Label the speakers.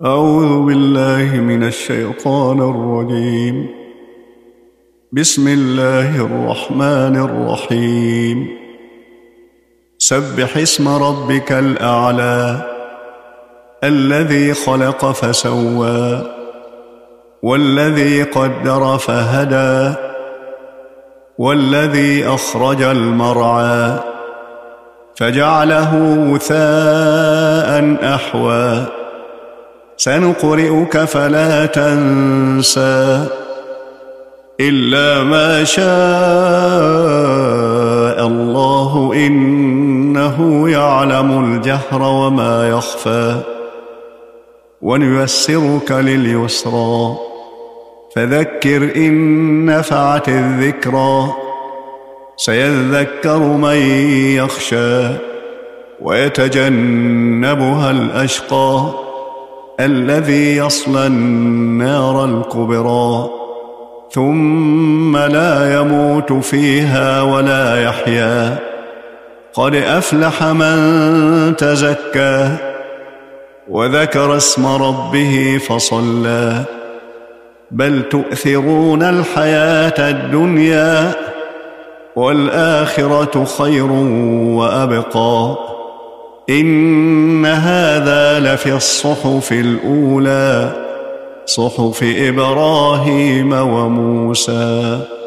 Speaker 1: أعوذ بالله من الشيطان الرجيم. بسم الله الرحمن الرحيم. سبح اسم ربك الأعلى الذي خلق فسوى والذي قدر فهدى والذي أخرج المرعى فجعله غثاء أحوى سنقرئك فلا تنسى إلا ما شاء الله إنه يعلم الجهر وما يخفى ونيسرك لليسرى فذكر إن نفعت الذكرى سيذكر من يخشى ويتجنبها الأشقى الذي يصلى النار الكبرى ثم لا يموت فيها ولا يحيا قد أفلح من تزكى وذكر اسم ربه فصلى بل تؤثرون الحياة الدنيا والآخرة خير وأبقى إن هذا لفي الصحف الأولى صحف إبراهيم وموسى.